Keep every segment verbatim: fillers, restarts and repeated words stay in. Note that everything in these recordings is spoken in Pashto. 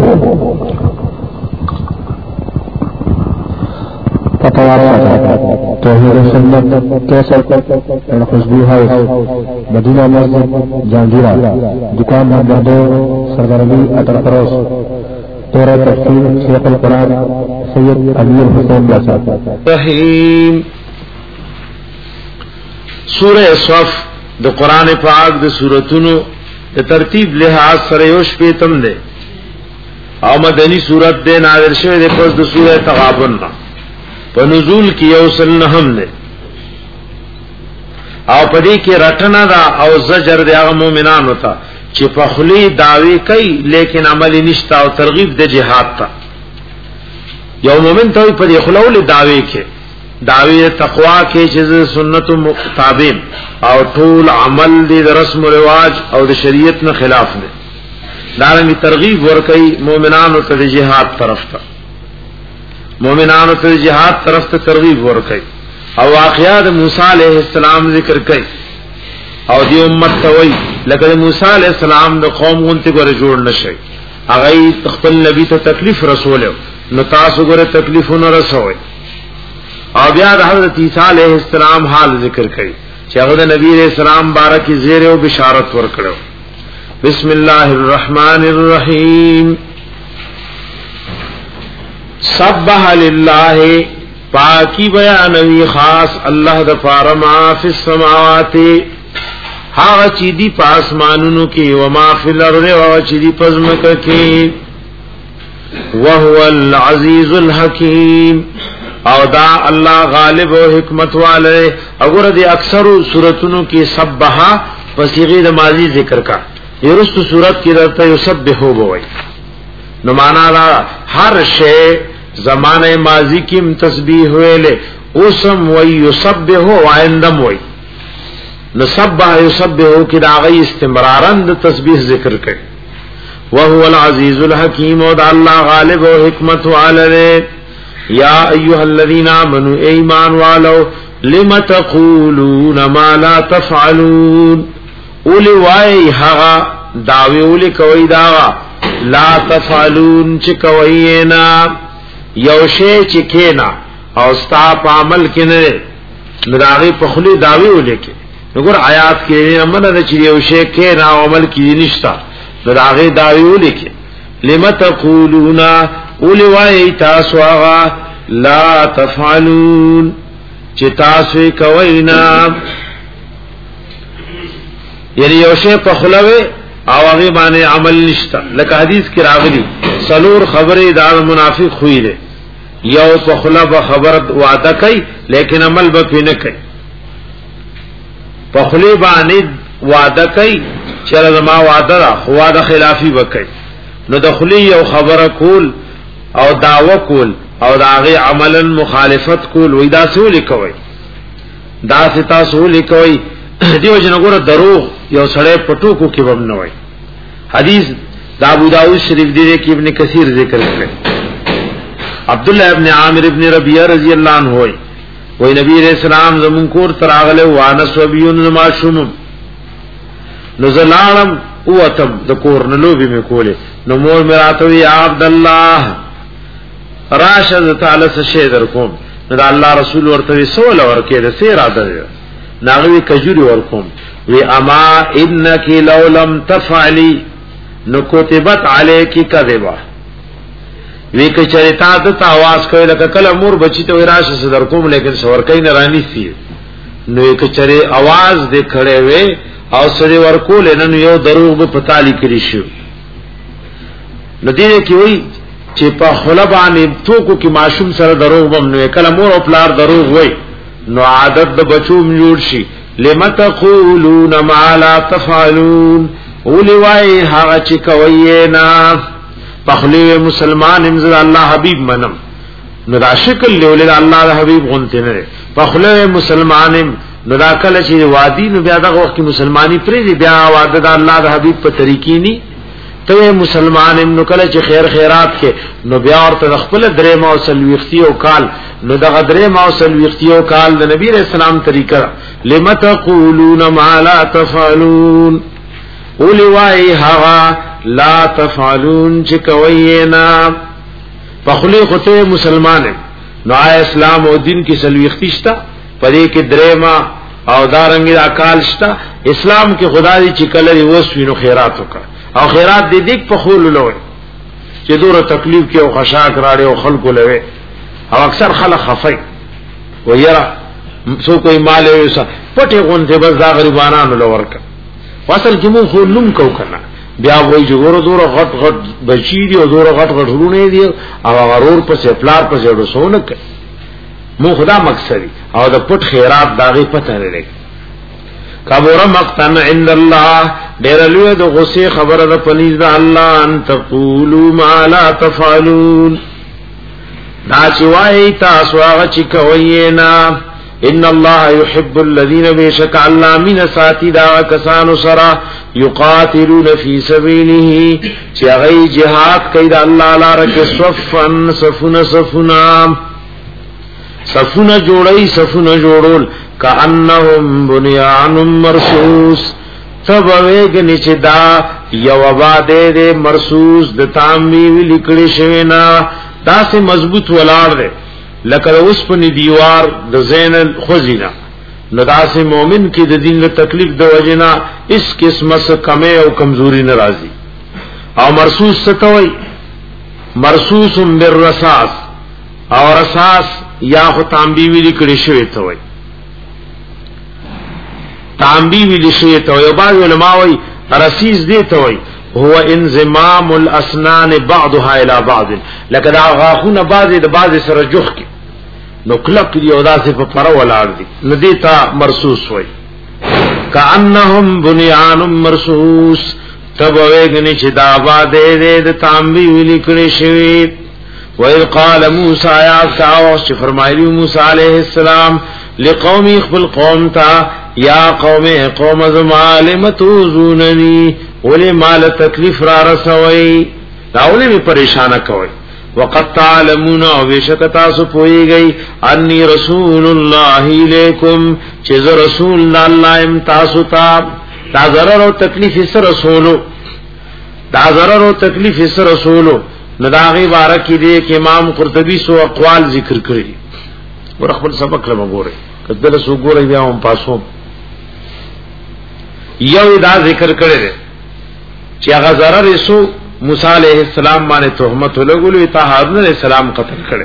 توحید سنت کیسر اینڈ خوشبو ہاؤس مدینہ مسجد جہانگیرہ دکان نمبر دو سردار علی اٹل فروز تورہ تفسیر شیخ القرآن سید امیر حسین یاسر رحیم سورہ صف د قرآن پاک د سورتونو د ترتیب لحاظ سره یو شپیتم ده او مدنی سورت ده نازل شوه د پس د سورہ تغابن نه په نزول کې یو سل نهم ده او پدې کې رټنا دا او زجر د هغه مؤمنانو ته چې په خلی داوی کوي لیکن عملی نشتا او ترغیب د جهاد ته یو مؤمن ته په دې خلول داوی کې داوی تقوا کې چې سنت مطابق او ټول عمل دې رسم او رواج او د شریعت نه خلاف نه دارنګ ترغیب ورکړي مؤمنانو ته د جهاد طرف ته مومنانو ته جهاد طرف ته ترغیب ورکړي او واقعات موسی علیہ السلام ذکر کړي او دی امت ته وای لکه موسی علیہ السلام د قوم غونته ګره جوړ نشي هغه خپل نبی ته تکلیف رسول نو تاسو ګره تکلیفونه رسوي او بیا د حضرت عیسی علیہ السلام حال ذکر کړي چې هغه د نبی علیہ السلام بارک زیر او بشارت ورکړو بسم الله الرحمن الرحیم سبح للہ پاکی بیانوی خاص اللہ د پاره ما فی السماوات ها چی دی پاسمانونو کی و ما فی الارض و چی دی پزمکه کی وهو العزیز الحکیم او دا اللہ غالب و حکمت والے اگر دی اکثر سورتونو کی سبح پسیغه د ماضی ذکر کا یرست سورت کی درته یسبحو بوئی نو معنا دا ہر شے زمانہ ماضی کی تسبیح ہوئے لے اسم وی یسبح و عندم وی نسبح یسبح کی داغی استمرارن دا تسبیح ذکر کرے وهو العزیز الحکیم و دا اللہ غالب و حکمت والے یا ایوہ الذین آمنوا ایمان والو لم تقولون ما لا تفعلون اولی وائی حغا دعوی اولی کوئی داغا لا تفعلون چکوئینا یوشے چکینا او ستا پا عمل کنے نداغی پخلی دعوی ہو لیکے نگر آیات کے امن رچی یوشے کینا او عمل کی نشتا نداغی دعوی ہو لیکے لما تقولونا اولیوائی تاسو آغا لا تفعلون چی تاسوی کوئینا یعنی یوشے پخلوے او هغه باندې عمل نشتا لکه حدیث کې راغلی سلور خبره دا منافق خوې ده یو په خلاب خبر وعده کوي لیکن عمل به نه کوي په خلی باندې وعده کوي چې زما وعده را وعده خلافی وکړي نو د خلی یو خبره کول او دعوه کول او د هغه عملا مخالفت کول وې دا څه لیکوي دا ستا څه لیکوي دیو جنګور دروغ یو سړی پټو کو کې وم نه وای حدیث دا ابو داؤد شریف دی کې ابن کثیر ذکر کړي عبد الله ابن عامر ابن ربیعہ رضی اللہ عنہ وای وای نبی رسول الله زمون کور تراغله وانس وبیون معشوم نزلالم اوتم د کور نلو به می کوله نو مور مراتوی عبد الله راشد تعالی سے در کوم نو الله رسول ورته سوال ورکه ده سیر اده ناغوی کجوری ورکوم وی اما انکی لو لم تفعلی نو کتبت علیکی کذبا وی کچریتا دتا آواز کوئی لکه کل مور بچی تو راش صدر کوم لیکن سورکی نرانی سی نو کچری آواز دے کھڑے وی او سری ورکول نو یو دروغ به پتالی کری شو نو دیده کی وی چی پا خلبانی توکو کی معشوم سر دروغ بم نو کل مور او پلار دروغ وی نو عادت د بچوم جوړ شي لم تقولون ما لا تفعلون اولی وای هغه چې کوي نه پخلی مسلمان امزد الله حبیب منم نو دا شکل له الله د حبیب غونته نه پخلی مسلمان نو دا کله چې وادي نو بیا دغه وخت مسلمانی پرې بیا وعده د الله د حبیب په طریقې ني ته مسلمان نو کله چې خیر خیرات کې نو بیا ورته خپل درې ما او سلوختی او کال نو دغه درې ما او سلوختی او کال د نبی رسول الله طریقه لم تقولون ما لا تفعلون اولی وای هوا لا تفعلون چې کوي نه فخلی خطه مسلمان نو اسلام او دین کی سلوختی شتا پدې کې درېما او دارنګ اکال شتا اسلام کې خدا دې چې کله وسوینو خیرات وکړه او خیرات دې دې په خول لوي چې دوره تکلیف کې او خشاک راړي او خلکو لوي او اکثر خلک خفای و یرا سو کوئی مال وسه پټه غونته بس دا غریبانو لورک اصل کې مو خو لوم کو کنه بیا وای چې ګورو دوره غټ غټ بچی دی او دوره غټ غټ ورونه دی او غرور په سپلار په جوړو سونه کوي مو خدا مقصد او د پټ خیرات داغي پته نه لګي کبر مقتن عند الله ډیر لوی د غصه خبره د پنځ د الله ان تقولوا ما لا تفعلون دا چې وای تاسو هغه چې کوي نه ان الله يحب الذين بشك الله من ساتي دا کسانو سرا يقاتلون في سبيله چې هغه jihad کوي د الله لپاره کې صفن صفنا صفنا صفنا جوړي صفنا جوړول کانهم بنيان مرصوص تبویګ چې دا یو آباده دې مرصوص د تامي لیکل شوی نه دا سه مضبوط ولاړ دی لکه اوس په دیوار د زین الخزینا لداس مومن کی د دین له تکلیف د وجنا اس قسمه سے کمه او کمزوری ناراضی او مرصوص ستوي مرصوص بالرصاص او رصاص یا خو تانبی ویلی کړي شوی ته وای تانبی ویلی شوی ته وای بعض علماء وای رصیص دی ته وای هو انضمام الاسنان بعضها الى بعض لکه دا غاخونه بعضی د بعضی سره جوخ کی نو کلک دی او داسې په پر ولاړ دي ندی تا مرصوص وای کانهم بنیان مرصوص تبویګنی چې دا باندې د تانبی ویلی کړي شوی وَإِذْ قَالَ مُوسَى يَا قَوْمِ چې فرمایلی موسی علیہ السلام لقوم خپل قوم تا یا قوم قوم زما لم توزوننی ولې مال تکلیف را رسوي داولې می پریشان کوي وقد تعلمون او بشک تاسو پويږئ انی رسول الله الیکم چې رسول الله ام تاسو ته دا ضرر او تکلیف سره رسولو دا ضرر او تکلیف سره رسولو نداغي بارک دې کې امام قرطبي سو اقوال ذکر کړی ور خپل سبق لمه ګوره کله سو ګوره بیا هم پاسو یو دا ذکر کړی دی چې هغه ضرر سو موسی علیہ السلام باندې تهمت لګولې ته هارون علیہ السلام قتل کړي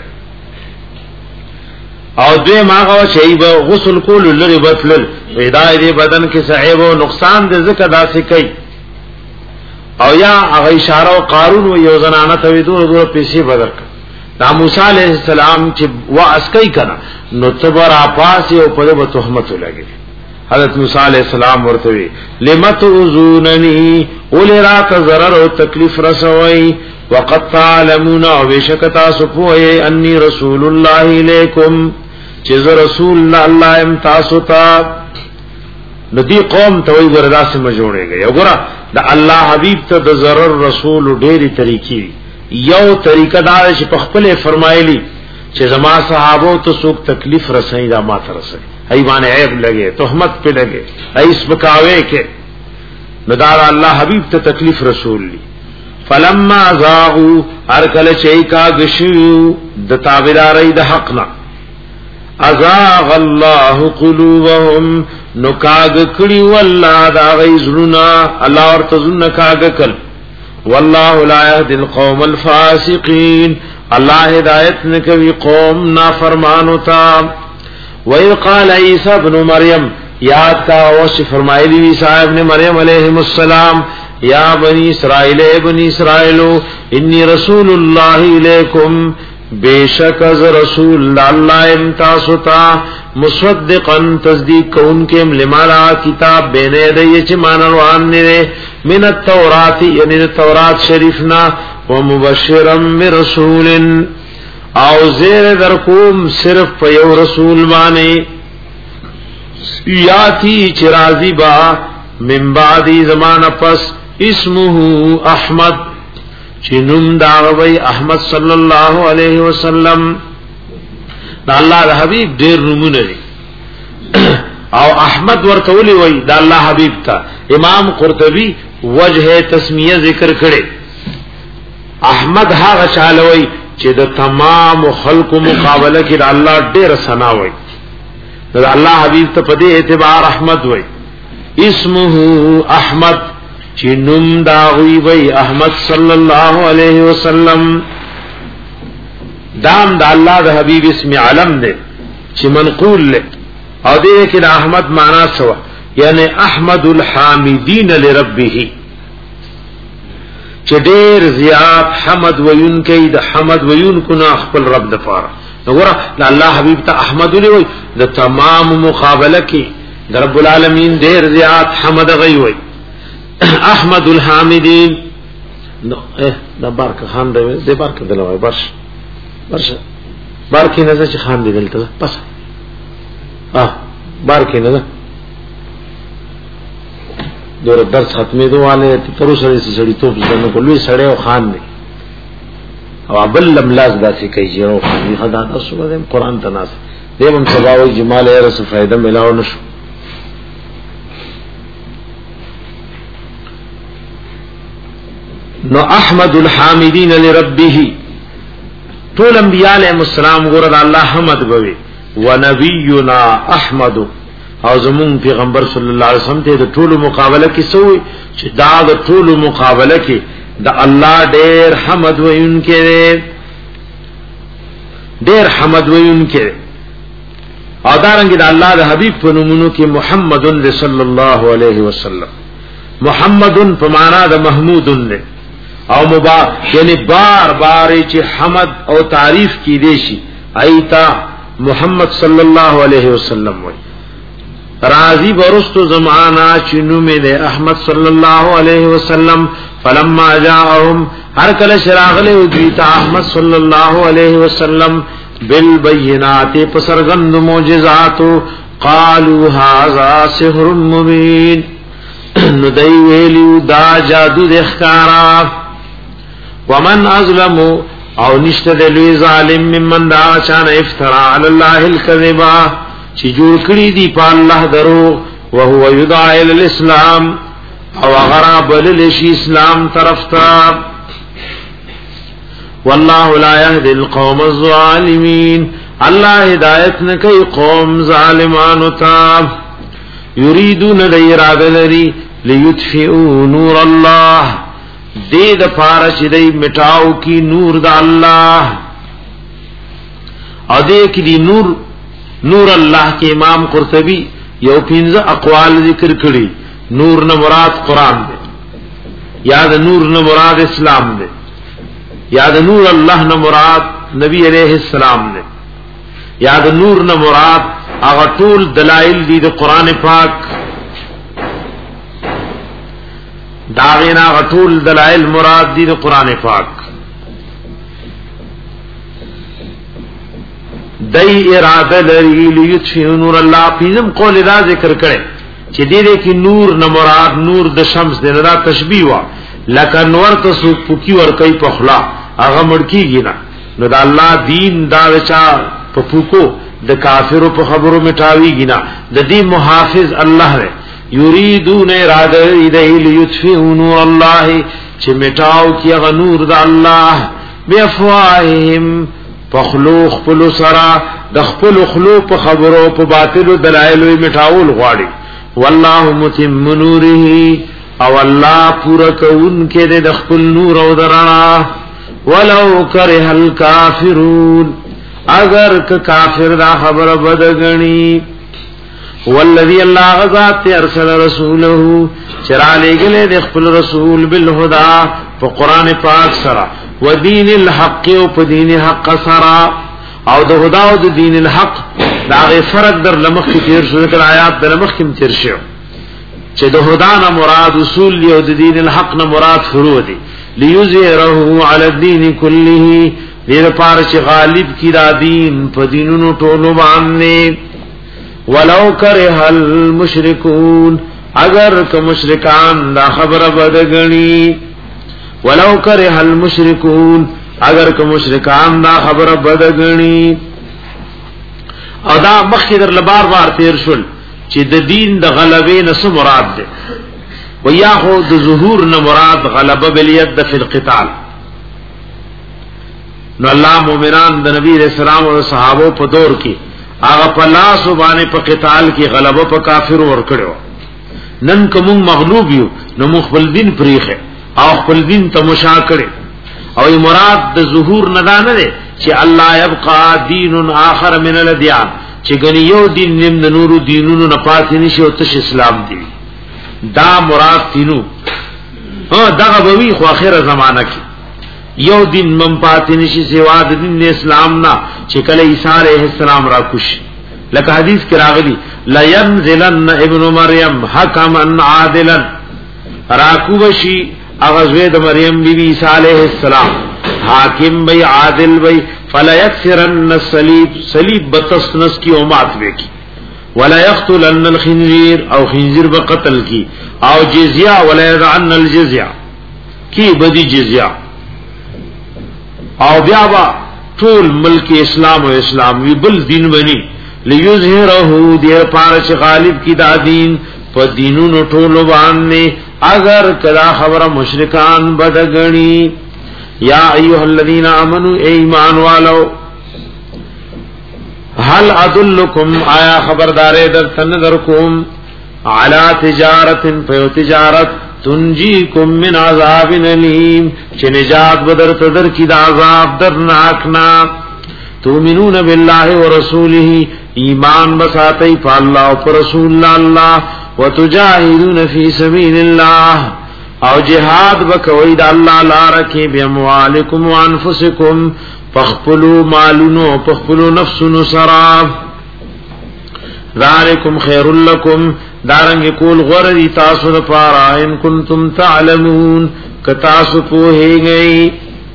او دوی ماغه شی به غسل کول لري بتل هدايه دې بدن کې صحیح او نقصان دې ذکر داسې کوي او یا هغه اشاره او قارون و یو زنانه ته دوه دوه پیسې بدر کړ دا موسی علیہ السلام چې واس کوي کنه نو تبر اپاس او په دې تهمت لګي حضرت موسی علیہ السلام ورته لمت وزوننی ولرات ضرر او تکلیف رسوي وقد تعلمون وشکتا سپوئے انی رسول الله الیکم چې رسول الله ام تاسو ته ندی قوم ته وی وردا سم جوړيږي وګوره د الله حبیب ته د ضرر رسول ډېری طریقې یو طریقه دا چې په خپل فرمایلی چې زما صحابو ته څوک تکلیف رسېږي دا ما ته رسېږي ایمان عیب لګي تهمت په لګي ایس بکاوي کې ندار الله حبیب ته تکلیف رسول لی فلما زاغوا ارکل چي کا غشو د تابعداري د حقنا ازاغ الله قلوبهم نکاغ کړي والله دا غیزلنا الله ورته زن کاغ کل والله لا يهدي القوم الفاسقين الله هدایت نکوي قوم نافرمانو تا وَإِذْ قَالَ عِيسَى ابْنُ مَرْيَمَ یاد کا اوش فرمایلی عیسی ابن مریم علیہ السلام یا بنی اسرائیل بنی اسرائیل انی رسول اللہ الیکم بیشک از رسول اللہ امتاسو تا مصدقا تصدیق کون کے لمالا کتاب بین یدی چھ مانروان نرے من التورات یعنی التورات شریفنا ومبشرا برسول او زیر در کوم صرف پیو رسول بانے یاتی چرازی با من بعدی زمان پس اسمه احمد چنم داغوی احمد صلی اللہ علیہ وسلم دا اللہ دا حبیب دیر نمون دی او احمد ورطولی وی دا اللہ حبیب تا امام قرطبی وجه تسمیه ذکر کړي. احمد هغه چالوي چې د تمام خلقو مقابله کې د الله ډېر ثنا وي. د الله حبيب ته په دې اعتبار احمد وي. اسمه احمد چې نوم دا وي احمد صلی الله علیه وسلم. دام د الله د حبيب اسم علم دی چې منقول له او دې کې د احمد معنا سوا یعنی احمد الحامدین لربه چې ډېر زیات حمد وین کوي د حمد وین کو نه خپل رب د پاره. وګوره د الله حبيب ته احمد وی د تمام مقابله کې د رب العالمین ډېر زیات حمد غي وي. احمد الحامدین نو دا بارک خان دی د بارک دلوي بس بس بارک نه چې خان دی دلته بس اه بارک نه دور درس ختمې دوه تر اوسه سړی توپ ځنه کولوي سړی او خان دی او بل لملاز داسې کوي چې او خان دی خدای تاسو باندې قران تناس دیوم سباوي جمال یې رس فائدہ ملاو نشو. نو احمد الحامدین لربه طول انبیاء علیہ السلام ګور الله حمد بوي ونبینا احمد او زمون پیغمبر صلی الله علیه وسلم ته د ټولو مقابله کې سوې چې دا د ټولو مقابله کې د الله ډېر حمد وینکې ډېر حمد وینکې او دارنګ د الله د حبیب په نومونو کې محمد صلی الله علیه وسلم. محمد په معنا د محمود نه او مبا یعنی بار بار چې حمد او تعریف کی دی شي ایتا محمد صلی الله علیه وسلم وای. راضی برستو زمانہ چنو میں دے احمد صلی اللہ علیہ وسلم فلما جاءهم ہر کل شراغلے ادویتا احمد صلی اللہ علیہ وسلم بالبینات پسرگند موجزاتو قالوا هذا سحر مبین ندائی ویلیو دا جادو دخکارا ومن ازلمو او نشت دلوی ظالم ممن دا چان افترا علی اللہ الکذبا چې جوړ کړی دی په الله درو او هو یدعى الى الاسلام او غراب للشی اسلام طرف ته. والله لا يهدي القوم الظالمين الله هدایت نه کوي قوم ظالمانو ته. یریدون الاراده لري ليطفئوا نور الله دې د پاره چې دې مټاو کی نور د الله او دې کې دی نور نور الله کے امام قرطبی یو پنځه اقوال ذکر کړي. نور نه مراد قران دی یا د نور نه مراد اسلام دی یا د نور الله نه مراد نبی علیہ السلام دی یا د نور نه مراد هغه ټول دلائل دي د قران پاک داغینا هغه ټول دلائل مراد دي د قران پاک. دای اراده لري لیطفئ نور الله پیزم قول دا ذکر کړي چې دې دې کې نور نه مراد نور د شمس دې نه تشبیه وا لکه نور ته سو پوکی ور کوي په خلا هغه مړکیږي نه نو د الله دین دا وچا په پوکو د کافرو په خبرو مټاویږي نه د دې محافظ الله دی. یریدون اراده الیه لیطفئ نور الله چې مټاو کی هغه نور د الله بیافواههم فخلو خپل سرا د خپل خلو په خبرو په باطل دلایل میټاول غواړي. والله متم نوره او الله پورا کون کې د خپل نور او درنا ولو کرہ الکافرون اگر ک کافر دا خبر بدغنی. والذی الله غذات ارسل رسوله چرا لګله د خپل رسول بالهدى په قران پاک سره ودین الحق او په دین حق سره او د خدا او د دین الحق دا غي فرق در لمخ کې تیر شو د آیات د لمخ کې تیر شو چې د خدا نه مراد اصول دی او د دین الحق نه مراد فروع دي. ليظهره على الدين كله دیر پار چې غالب کی دا دین په دینونو ټولو باندې. ولو کرہ المشرکون اگر که مشرکان دا خبر بدغنی ولو کرہ المشرکون اگر که مشرکان دا خبر بدغنی. او دا مخکې در لبار بار تیر شول چې د دین د غلبې نه څه مراد ده وياخذ ظهور نه مراد غلبه باليد فی القتال. نو الله مومنان د نبی رسول الله او صحابه په دور کې هغه په لاس باندې په قتال کې غلبه په کافر ور کړو. نن کوم مغلوب یو نو مخبل دین پریخه او خپل دین ته مشا کړي او مراد د ظهور نه دانه دي چې الله يبقى دین آخر من الادیان چې ګنی یو دین نیم د نورو دینونو نه پاتې نشي او تش اسلام دی دا مراد تینو ها دا به خو اخره زمانہ کې یو دین مم پاتې نشي سوا د دین اسلام نه چې کله عیسی علیہ السلام را کوش لکه حدیث کې راغلی لا ينزلن ابن مریم حکما عادلا راکوبشی اغزوی د مریم بی بی عیسی علیہ السلام حاکم بی عادل بی فلا یکسرن الصلیب صلیب بتسنس کی امات بے کی ولا یقتلن الخنزیر او خنزیر بقتل کی او جزیہ ولا یدعن الجزیہ کی بدی جزیہ او بیا با ټول ملک اسلام او اسلام وی بل دین بنی لیظهره دی پارچ غالب کی دا دین په دینونو ټولو باندې اگر کدا خبر مشرکان بدغنی یا ایها الذین آمنوا ایمان والو هل ادلکم آیا خبردار در تنظر کوم علی تجارت په تجارت تنجیکم من عذاب الیم چې نجات بدر تدر کی دا عذاب درناکنا تؤمنون بالله ورسوله ایمان بساتی په الله او رسول الله وتجاهدون فی سبیل الله او جهاد وکوي د الله لپاره کې باموالکم وانفسکم فخپلوا مالونو فخپلوا نفسونو سرا ذالکم خیر لکم دارنګ کول غوړی تاسو لپاره ان کنتم تعلمون کتاسو په هیږي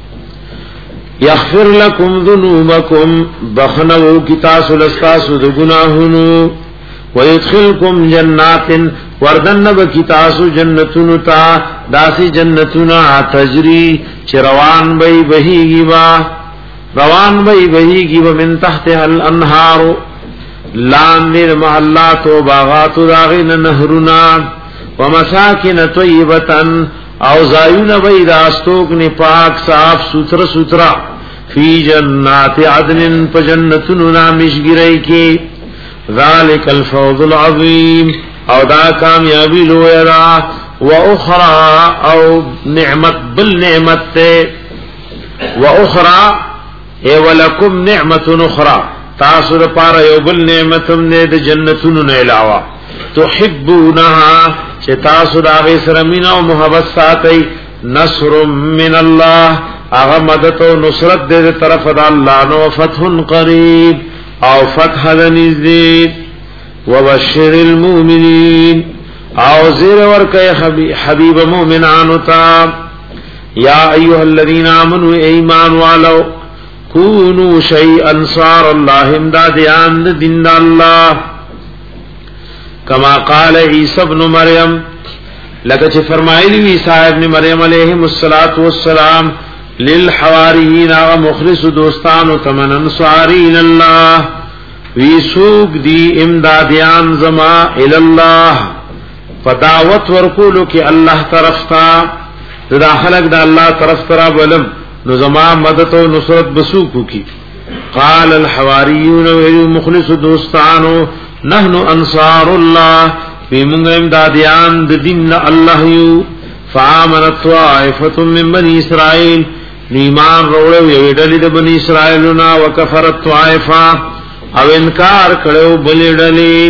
یغفر لکم ذنوبکم بخنو کی تاسو لستاسو د گناهونو ويدخلكم جنات وردن بکی تاسو جنتون تا داسی جنتونا تجری چروان بی بہیگی با روان بی بہیگی با من تحتها الانہار لاندر محلات و باغات داغین نهرنا ومساکن طیبتن او زایون بی داستوکن پاک صاف ستر سترا فی جنات عدن پا جنتون نامشگرائی کی ذالک الفوز العظیم او دا کامیابی لویرا و اخرى او نعمت بالنعمت تے و اخرى اے ولکم نعمت اخرى تاسو دا پارا یو بالنعمتم نے دا جنتون نیلاوا تحبونها چه تاسو دا غیسر مینا و محبت ساتی نصر من اللہ اغا مدد و نصرت دے دا طرف دا اللہ نو فتح قریب او فتح دنزدید وبشر المؤمنین او زیر ورکی حبیب مومنانو تا یا ایوہ الذین آمنوا ایمان والو کونو شیء انصار اللہ امدادیان دین اللہ کما قال عیسی ابن مریم لکچ فرمائی لی عیسی ابن مریم علیہم السلام للحواریین آغا مخلص دوستانو تمن انصارین اللہ وی سوک دی امدادیان زما الاللہ فدعوت ورکولو کی اللہ طرف تا دا خلق دا اللہ طرف ترا بلم نو زما مدد و نصرت بسوکو کی قال الحواریون وی مخلص دوستانو نحنو انصار اللہ وی منگ امدادیان دین اللہ یو فآمنت طائفة من بنی اسرائیل ایمان روڑو یو ډلې د بنی اسرائیلنا وکفرت طائفه او انکار کړو بلې ډلې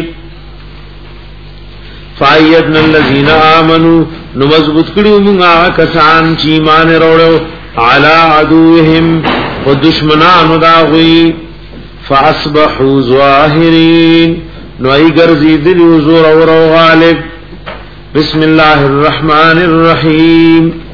فایدنا الذین آمنوا نو مضبوط کړو موږ کسان چې ایمان روړو علی عدوهم و دشمنانو داغوی فاصبحوا ظاهرین نو ای ګرځیدلی حضور او غالب بسم الله الرحمن الرحیم